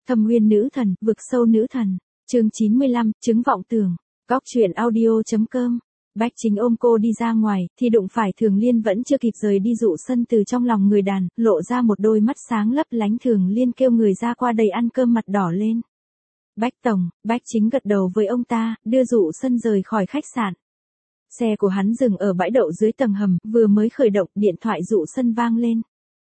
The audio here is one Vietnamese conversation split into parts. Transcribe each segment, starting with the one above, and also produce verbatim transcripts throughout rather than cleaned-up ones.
Thâm Uyên nữ thần, vực sâu nữ thần. Chương chín mươi lăm, chứng vọng tưởng. Góc truyện audio.com. Bách Chính ôm cô đi ra ngoài, thì đụng phải Thường Liên vẫn chưa kịp rời đi Dụ Sân từ trong lòng người đàn, lộ ra một đôi mắt sáng lấp lánh. Thường Liên kêu người ra qua đầy ăn cơm, mặt đỏ lên. Bách Tổng, Bách Chính gật đầu với ông ta, đưa Dụ Sân rời khỏi khách sạn. Xe của hắn dừng ở bãi đậu dưới tầng hầm, vừa mới khởi động, điện thoại Dụ Sân vang lên.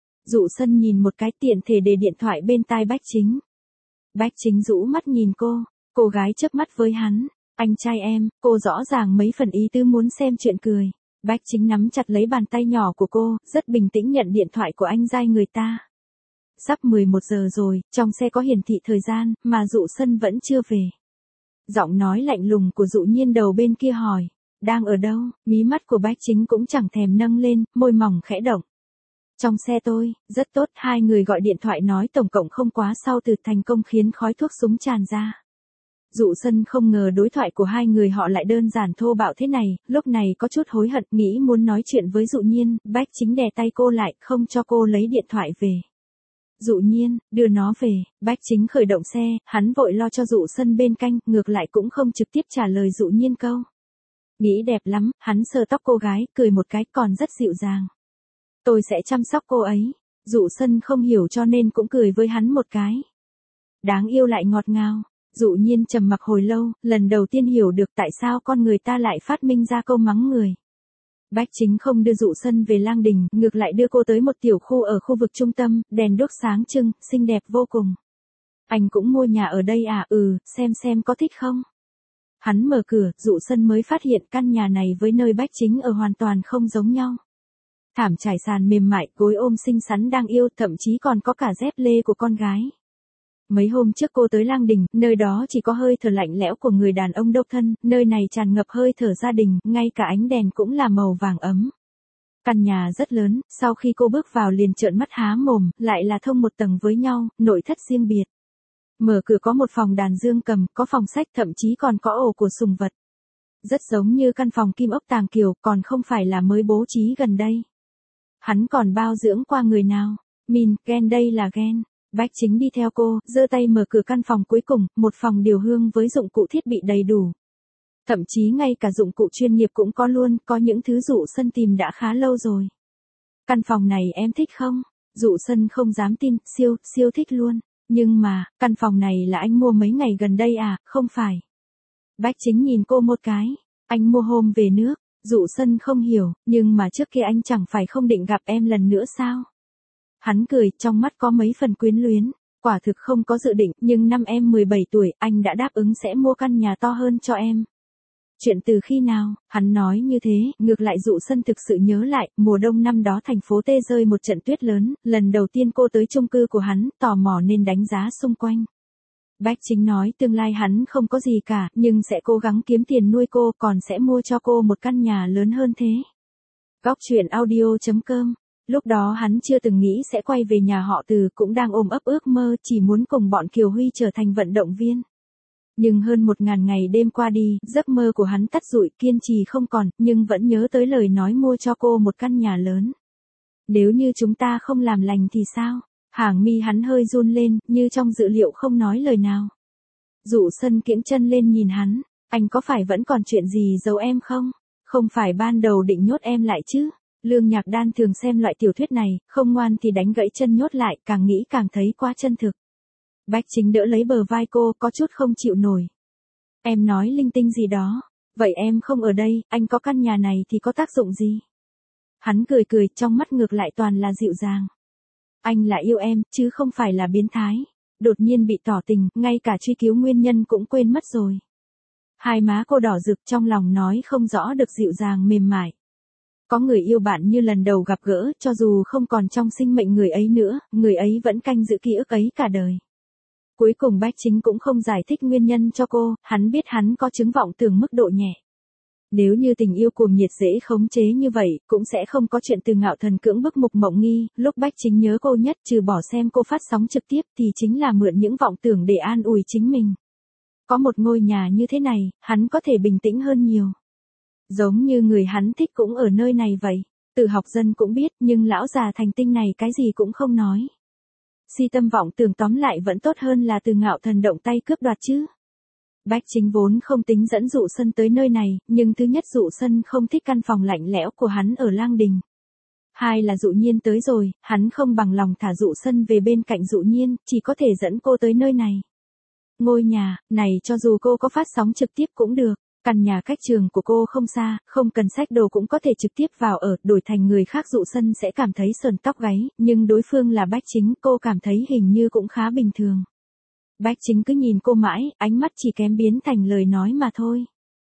Dụ Sân nhìn một cái, tiện thể để điện thoại bên tai Bách Chính. Bách Chính rũ mắt nhìn cô, cô gái chớp mắt với hắn. Anh trai em, cô rõ ràng mấy phần ý tứ muốn xem chuyện cười. Bách Chính nắm chặt lấy bàn tay nhỏ của cô, rất bình tĩnh nhận điện thoại của anh trai người ta. Sắp mười một giờ rồi, trong xe có hiển thị thời gian, mà Dụ Sân vẫn chưa về. Giọng nói lạnh lùng của Dụ Nhiên đầu bên kia hỏi, đang ở đâu? Mí mắt của Bách Chính cũng chẳng thèm nâng lên, môi mỏng khẽ động. Trong xe tôi, rất tốt. Hai người gọi điện thoại nói tổng cộng không quá sau từ thành công khiến khói thuốc súng tràn ra. Dụ Sân không ngờ đối thoại của hai người họ lại đơn giản thô bạo thế này, lúc này có chút hối hận, nghĩ muốn nói chuyện với Dụ Nhiên. Bách Chính đè tay cô lại, không cho cô lấy điện thoại về. Dụ Nhiên, đưa nó về. Bách Chính khởi động xe, hắn vội lo cho Dụ Sân bên cạnh, ngược lại cũng không trực tiếp trả lời Dụ Nhiên câu. Nghĩ đẹp lắm, hắn sờ tóc cô gái, cười một cái, còn rất dịu dàng. Tôi sẽ chăm sóc cô ấy. Dụ Sân không hiểu cho nên cũng cười với hắn một cái. Đáng yêu lại ngọt ngào. Dụ Nhiên trầm mặc hồi lâu, lần đầu tiên hiểu được tại sao con người ta lại phát minh ra câu mắng người. Bách Chính không đưa Dụ Sân về Lang Đình, ngược lại đưa cô tới một tiểu khu ở khu vực trung tâm, đèn đuốc sáng trưng, xinh đẹp vô cùng. Anh cũng mua nhà ở đây à? Ừ, xem xem có thích không? Hắn mở cửa, Dụ Sân mới phát hiện căn nhà này với nơi Bách Chính ở hoàn toàn không giống nhau. Thảm trải sàn mềm mại, gối ôm xinh xắn đang yêu, thậm chí còn có cả dép lê của con gái. Mấy hôm trước cô tới Lang Đình, nơi đó chỉ có hơi thở lạnh lẽo của người đàn ông độc thân, nơi này tràn ngập hơi thở gia đình, ngay cả ánh đèn cũng là màu vàng ấm. Căn nhà rất lớn, sau khi cô bước vào liền trợn mắt há mồm, lại là thông một tầng với nhau, nội thất riêng biệt. Mở cửa có một phòng đàn dương cầm, có phòng sách, thậm chí còn có ổ của sùng vật. Rất giống như căn phòng Kim Ốc Tàng Kiều, còn không phải là mới bố trí gần đây. Hắn còn bao dưỡng qua người nào? Min, ghen đây là ghen. Bách Chính đi theo cô, giơ tay mở cửa căn phòng cuối cùng, một phòng điều hương với dụng cụ thiết bị đầy đủ. Thậm chí ngay cả dụng cụ chuyên nghiệp cũng có luôn, có những thứ Dụ Sân tìm đã khá lâu rồi. Căn phòng này em thích không? Dụ Sân không dám tin, siêu, siêu thích luôn. Nhưng mà, căn phòng này là anh mua mấy ngày gần đây à? Không phải. Bách Chính nhìn cô một cái. Anh mua hôm về nước. Dụ Sân không hiểu, nhưng mà trước kia anh chẳng phải không định gặp em lần nữa sao? Hắn cười, trong mắt có mấy phần quyến luyến. Quả thực không có dự định, nhưng năm em mười bảy tuổi, anh đã đáp ứng sẽ mua căn nhà to hơn cho em. Chuyện từ khi nào? Hắn nói như thế, ngược lại Dụ Sân thực sự nhớ lại, mùa đông năm đó thành phố T rơi một trận tuyết lớn, lần đầu tiên cô tới chung cư của hắn, tò mò nên đánh giá xung quanh. Bách Chính nói tương lai hắn không có gì cả, nhưng sẽ cố gắng kiếm tiền nuôi cô, còn sẽ mua cho cô một căn nhà lớn hơn thế. Góc truyện audio.com. Lúc đó hắn chưa từng nghĩ sẽ quay về nhà họ Từ, cũng đang ôm ấp ước mơ, chỉ muốn cùng bọn Kiều Huy trở thành vận động viên. Nhưng hơn một ngàn ngày đêm qua đi, giấc mơ của hắn tắt rụi, kiên trì không còn, nhưng vẫn nhớ tới lời nói mua cho cô một căn nhà lớn. Nếu như chúng ta không làm lành thì sao? Hàng mi hắn hơi run lên, như trong dự liệu không nói lời nào. Dụ Sân kiễng chân lên nhìn hắn, anh có phải vẫn còn chuyện gì giấu em không? Không phải ban đầu định nhốt em lại chứ? Lương Nhạc Đan thường xem loại tiểu thuyết này, không ngoan thì đánh gãy chân nhốt lại, càng nghĩ càng thấy quá chân thực. Bách Chính đỡ lấy bờ vai cô, có chút không chịu nổi. Em nói linh tinh gì đó, vậy em không ở đây, anh có căn nhà này thì có tác dụng gì? Hắn cười cười, trong mắt ngược lại toàn là dịu dàng. Anh là yêu em, chứ không phải là biến thái. Đột nhiên bị tỏ tình, ngay cả truy cứu nguyên nhân cũng quên mất rồi. Hai má cô đỏ rực, trong lòng nói không rõ được dịu dàng mềm mại. Có người yêu bạn như lần đầu gặp gỡ, cho dù không còn trong sinh mệnh người ấy nữa, người ấy vẫn canh giữ ký ức ấy cả đời. Cuối cùng Bách Chính cũng không giải thích nguyên nhân cho cô, hắn biết hắn có chứng vọng tưởng mức độ nhẹ. Nếu như tình yêu cuồng nhiệt dễ khống chế như vậy, cũng sẽ không có chuyện Từ Ngạo Thần cưỡng bức Mục Mộng Nghi. Lúc Bách Chính nhớ cô nhất, trừ bỏ xem cô phát sóng trực tiếp, thì chính là mượn những vọng tưởng để an ủi chính mình. Có một ngôi nhà như thế này, hắn có thể bình tĩnh hơn nhiều. Giống như người hắn thích cũng ở nơi này vậy. Từ Học Dân cũng biết, nhưng lão già thành tinh này cái gì cũng không nói. Si tâm vọng tưởng tóm lại vẫn tốt hơn là Từ Ngạo Thần động tay cướp đoạt chứ. Bách Chính vốn không tính dẫn Dụ Sân tới nơi này, nhưng thứ nhất Dụ Sân không thích căn phòng lạnh lẽo của hắn ở Lang Đình. Hai là Dụ Nhiên tới rồi, hắn không bằng lòng thả Dụ Sân về bên cạnh Dụ Nhiên, chỉ có thể dẫn cô tới nơi này. Ngôi nhà này cho dù cô có phát sóng trực tiếp cũng được, căn nhà cách trường của cô không xa, không cần xách đồ cũng có thể trực tiếp vào ở, đổi thành người khác Dụ Sân sẽ cảm thấy sờn tóc gáy, nhưng đối phương là Bách Chính, cô cảm thấy hình như cũng khá bình thường. Bách Chính cứ nhìn cô mãi, ánh mắt chỉ kém biến thành lời nói mà thôi.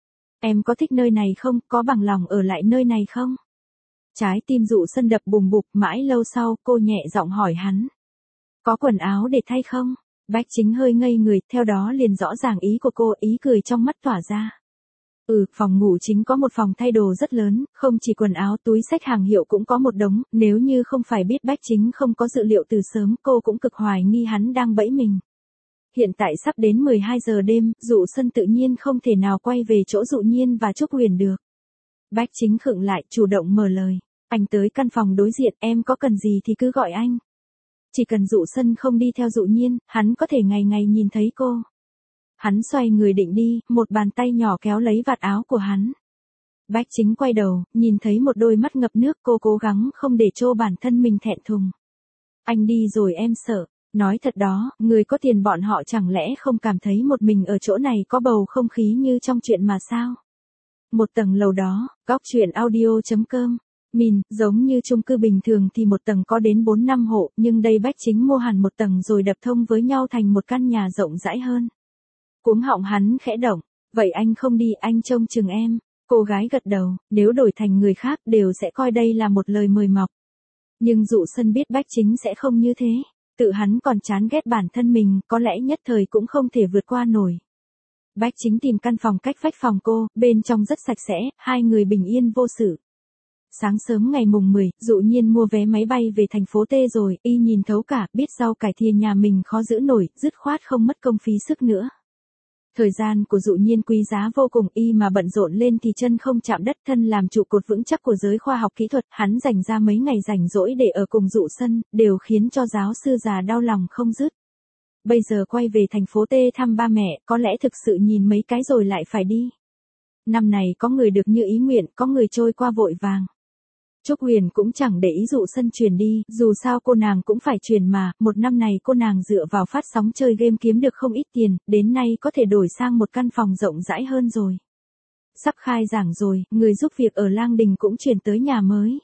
Em có thích nơi này không, có bằng lòng ở lại nơi này không? Trái tim Dụ Sân đập bùng bục, mãi lâu sau, cô nhẹ giọng hỏi hắn. Có quần áo để thay không? Bách Chính hơi ngây người, theo đó liền rõ ràng ý của cô, ý cười trong mắt tỏa ra. Ừ, phòng ngủ chính có một phòng thay đồ rất lớn, không chỉ quần áo túi xách hàng hiệu cũng có một đống, nếu như không phải biết Bách Chính không có dự liệu từ sớm, cô cũng cực hoài nghi hắn đang bẫy mình. Hiện tại sắp đến mười hai giờ đêm, Dụ Sân tự nhiên không thể nào quay về chỗ Dụ Nhiên và Trúc Huyền được. Bách Chính khựng lại, chủ động mở lời. Anh tới căn phòng đối diện, em có cần gì thì cứ gọi anh. Chỉ cần Dụ Sân không đi theo Dụ Nhiên, hắn có thể ngày ngày nhìn thấy cô. Hắn xoay người định đi, một bàn tay nhỏ kéo lấy vạt áo của hắn. Bách Chính quay đầu, nhìn thấy một đôi mắt ngập nước, cô cố gắng không để cho bản thân mình thẹn thùng. Anh đi rồi em sợ. Nói thật đó, người có tiền bọn họ chẳng lẽ không cảm thấy một mình ở chỗ này có bầu không khí như trong chuyện mà sao? Một tầng lầu đó, góc truyện audio chấm com. Min, giống như chung cư bình thường thì một tầng có đến bốn năm hộ, nhưng đây Bách Chính mua hẳn một tầng rồi đập thông với nhau thành một căn nhà rộng rãi hơn. Cuống họng hắn khẽ động, vậy anh không đi, anh trông chừng em. Cô gái gật đầu, nếu đổi thành người khác đều sẽ coi đây là một lời mời mọc. Nhưng Dụ Sân biết Bách Chính sẽ không như thế. Tự hắn còn chán ghét bản thân mình, có lẽ nhất thời cũng không thể vượt qua nổi. Bách Chính tìm căn phòng cách vách phòng cô, bên trong rất sạch sẽ, hai người bình yên vô sự. Sáng sớm ngày mùng mười, Dụ Nhiên mua vé máy bay về thành phố T rồi, y nhìn thấu cả, biết rau cải thìa nhà mình khó giữ nổi, dứt khoát không mất công phí sức nữa. Thời gian của Dụ Nhiên quý giá vô cùng, y mà bận rộn lên thì chân không chạm đất, thân làm trụ cột vững chắc của giới khoa học kỹ thuật, hắn dành ra mấy ngày rảnh rỗi để ở cùng Dụ Sân, đều khiến cho giáo sư già đau lòng không dứt. Bây giờ quay về thành phố T thăm ba mẹ, có lẽ thực sự nhìn mấy cái rồi lại phải đi. Năm này có người được như ý nguyện, có người trôi qua vội vàng. Trúc Huyền cũng chẳng để ý Dụ Sân truyền đi, dù sao cô nàng cũng phải truyền mà, một năm này cô nàng dựa vào phát sóng chơi game kiếm được không ít tiền, đến nay có thể đổi sang một căn phòng rộng rãi hơn rồi. Sắp khai giảng rồi, người giúp việc ở Lang Đình cũng chuyển tới nhà mới.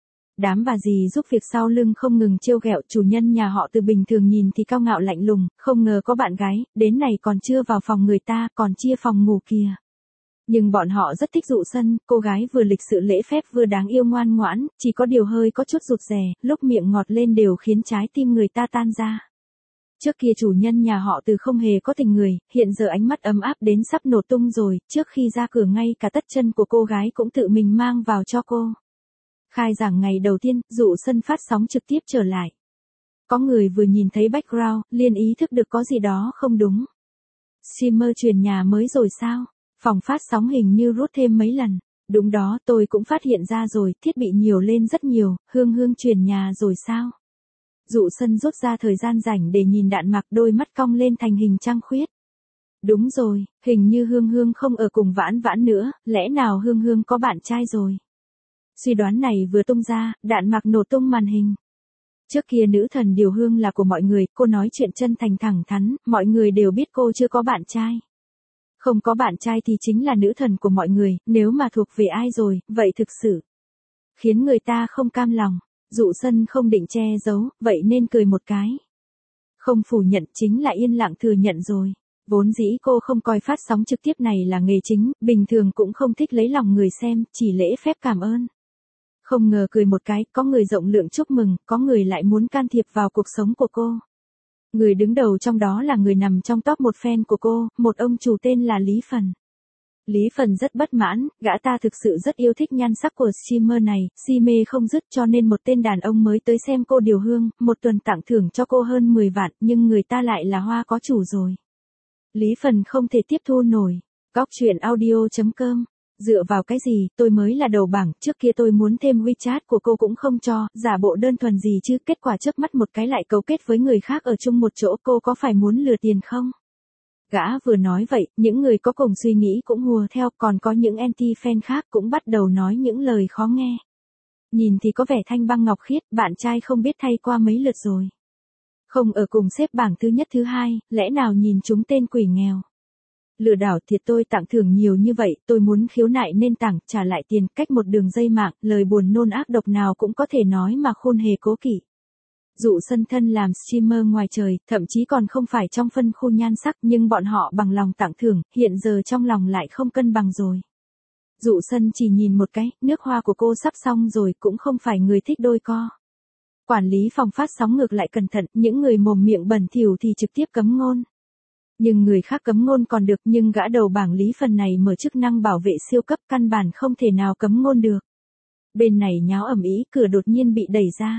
Đám bà dì giúp việc sau lưng không ngừng trêu ghẹo, chủ nhân nhà họ Từ bình thường nhìn thì cao ngạo lạnh lùng, không ngờ có bạn gái, đến này còn chưa vào phòng người ta, còn chia phòng ngủ kìa. Nhưng bọn họ rất thích Dụ Sân, cô gái vừa lịch sự lễ phép vừa đáng yêu ngoan ngoãn, chỉ có điều hơi có chút rụt rè, lúc miệng ngọt lên đều khiến trái tim người ta tan ra. Trước kia chủ nhân nhà họ Từ không hề có tình người, hiện giờ ánh mắt ấm áp đến sắp nổ tung rồi, trước khi ra cửa ngay cả tất chân của cô gái cũng tự mình mang vào cho cô. Khai giảng ngày đầu tiên, Dụ Sân phát sóng trực tiếp trở lại. Có người vừa nhìn thấy background, liền ý thức được có gì đó không đúng. Streamer truyền nhà mới rồi sao? Phòng phát sóng hình như rút thêm mấy lần. Đúng đó, tôi cũng phát hiện ra rồi, thiết bị nhiều lên rất nhiều, Hương Hương truyền nhà rồi sao? Dụ Sân rút ra thời gian rảnh để nhìn Đạn Mặc, đôi mắt cong lên thành hình trăng khuyết. Đúng rồi, hình như Hương Hương không ở cùng Vãn Vãn nữa, lẽ nào Hương Hương có bạn trai rồi? Suy đoán này vừa tung ra, Đạn Mặc nổ tung màn hình. Trước kia nữ thần Điều Hương là của mọi người, cô nói chuyện chân thành thẳng thắn, mọi người đều biết cô chưa có bạn trai. Không có bạn trai thì chính là nữ thần của mọi người, nếu mà thuộc về ai rồi, vậy thực sự khiến người ta không cam lòng. Dụ Sân không định che giấu, vậy nên cười một cái. Không phủ nhận chính là yên lặng thừa nhận rồi. Vốn dĩ cô không coi phát sóng trực tiếp này là nghề chính, bình thường cũng không thích lấy lòng người xem, chỉ lễ phép cảm ơn. Không ngờ cười một cái, có người rộng lượng chúc mừng, có người lại muốn can thiệp vào cuộc sống của cô. Người đứng đầu trong đó là người nằm trong top một fan của cô, một ông chủ tên là Lý Phần. Lý Phần rất bất mãn, gã ta thực sự rất yêu thích nhan sắc của streamer này, si mê không dứt, cho nên một tên đàn ông mới tới xem cô Điều Hương, một tuần tặng thưởng cho cô hơn mười vạn, nhưng người ta lại là hoa có chủ rồi. Lý Phần không thể tiếp thu nổi. Góc truyện audio chấm com Dựa vào cái gì, tôi mới là đầu bảng, trước kia tôi muốn thêm WeChat của cô cũng không cho, giả bộ đơn thuần gì chứ, kết quả chớp mắt một cái lại cấu kết với người khác ở chung một chỗ, cô có phải muốn lừa tiền không? Gã vừa nói vậy, những người có cùng suy nghĩ cũng hùa theo, còn có những anti-fan khác cũng bắt đầu nói những lời khó nghe. Nhìn thì có vẻ thanh băng ngọc khiết, bạn trai không biết thay qua mấy lượt rồi. Không ở cùng xếp bảng thứ nhất thứ hai, lẽ nào nhìn chúng tên quỷ nghèo. Lừa đảo thiệt, tôi tặng thưởng nhiều như vậy, tôi muốn khiếu nại nên tặng, trả lại tiền, cách một đường dây mạng, lời buồn nôn ác độc nào cũng có thể nói mà khôn hề cố kỵ. Dụ Sân thân làm streamer ngoài trời, thậm chí còn không phải trong phân khu nhan sắc, nhưng bọn họ bằng lòng tặng thưởng, hiện giờ trong lòng lại không cân bằng rồi. Dụ Sân chỉ nhìn một cái, nước hoa của cô sắp xong rồi, cũng không phải người thích đôi co. Quản lý phòng phát sóng ngược lại cẩn thận, những người mồm miệng bẩn thỉu thì trực tiếp cấm ngôn. Nhưng người khác cấm ngôn còn được, nhưng gã đầu bảng Lý phần này mở chức năng bảo vệ siêu cấp, căn bản không thể nào cấm ngôn được. Bên này nháo ầm ĩ, cửa đột nhiên bị đẩy ra.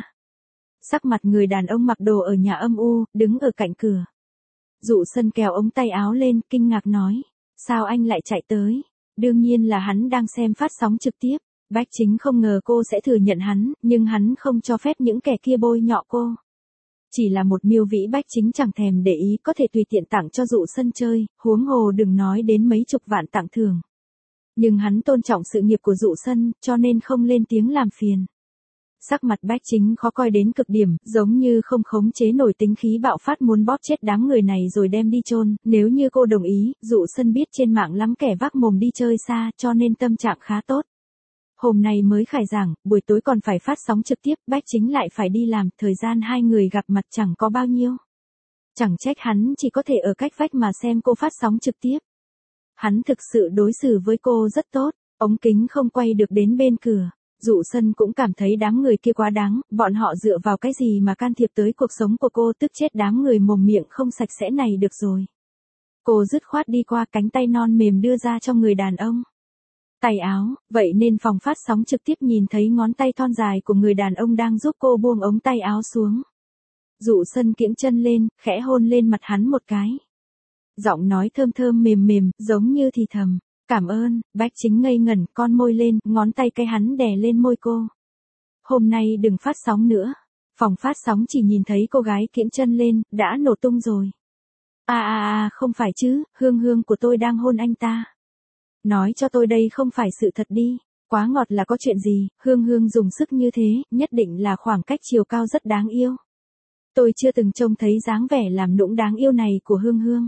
Sắc mặt người đàn ông mặc đồ ở nhà âm u, đứng ở cạnh cửa. Dụ Sân kéo ống tay áo lên, kinh ngạc nói. Sao anh lại chạy tới? Đương nhiên là hắn đang xem phát sóng trực tiếp. Bách Chính không ngờ cô sẽ thừa nhận hắn, nhưng hắn không cho phép những kẻ kia bôi nhọ cô. Chỉ là một miêu vĩ Bách Chính chẳng thèm để ý, có thể tùy tiện tặng cho Dụ Sân chơi, huống hồ đừng nói đến mấy chục vạn tặng thưởng. Nhưng hắn tôn trọng sự nghiệp của Dụ Sân, cho nên không lên tiếng làm phiền. Sắc mặt Bách Chính khó coi đến cực điểm, giống như không khống chế nổi tính khí bạo phát muốn bóp chết đám người này rồi đem đi chôn. Nếu như cô đồng ý, Dụ Sân biết trên mạng lắm kẻ vác mồm đi chơi xa, cho nên tâm trạng khá tốt. Hôm nay mới khai giảng, buổi tối còn phải phát sóng trực tiếp, Bách Chính lại phải đi làm, thời gian hai người gặp mặt chẳng có bao nhiêu. Chẳng trách hắn chỉ có thể ở cách vách mà xem cô phát sóng trực tiếp. Hắn thực sự đối xử với cô rất tốt, ống kính không quay được đến bên cửa. Dụ Sân cũng cảm thấy đám người kia quá đáng, bọn họ dựa vào cái gì mà can thiệp tới cuộc sống của cô, tức chết đám người mồm miệng không sạch sẽ này được rồi. Cô dứt khoát đi qua, cánh tay non mềm đưa ra cho người đàn ông. Tay áo, vậy nên phòng phát sóng trực tiếp nhìn thấy ngón tay thon dài của người đàn ông đang giúp cô buông ống tay áo xuống. Dụ Sân kiễng chân lên, khẽ hôn lên mặt hắn một cái. Giọng nói thơm thơm mềm mềm, giống như thì thầm. Cảm ơn. Bách Chính ngây ngẩn, con môi lên, ngón tay cái hắn đè lên môi cô. Hôm nay đừng phát sóng nữa. Phòng phát sóng chỉ nhìn thấy cô gái kiễng chân lên, đã nổ tung rồi. À à à, không phải chứ, Hương Hương của tôi đang hôn anh ta. Nói cho tôi đây không phải sự thật đi. Quá ngọt là có chuyện gì, Hương Hương dùng sức như thế, nhất định là khoảng cách chiều cao rất đáng yêu. Tôi chưa từng trông thấy dáng vẻ làm nũng đáng yêu này của Hương Hương.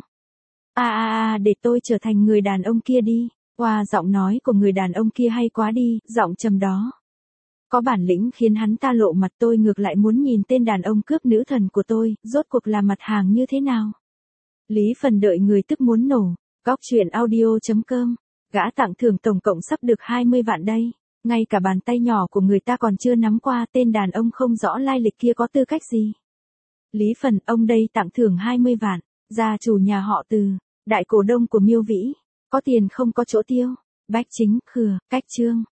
À à à, để tôi trở thành người đàn ông kia đi. Wow, giọng nói của người đàn ông kia hay quá đi, giọng trầm đó. Có bản lĩnh khiến hắn ta lộ mặt, tôi ngược lại muốn nhìn tên đàn ông cướp nữ thần của tôi, rốt cuộc là mặt hàng như thế nào. Lý phần đợi người tức muốn nổ. Góc truyện audio chấm com. Gã tặng thưởng tổng cộng sắp được hai mươi vạn đây. Ngay cả bàn tay nhỏ của người ta còn chưa nắm qua, tên đàn ông không rõ lai lịch kia có tư cách gì. Lý phần, ông đây tặng thưởng hai mươi vạn. Gia chủ nhà họ Từ, đại cổ đông của Miêu Vĩ. Có tiền không có chỗ tiêu. Bách Chính, khừa, cách trương.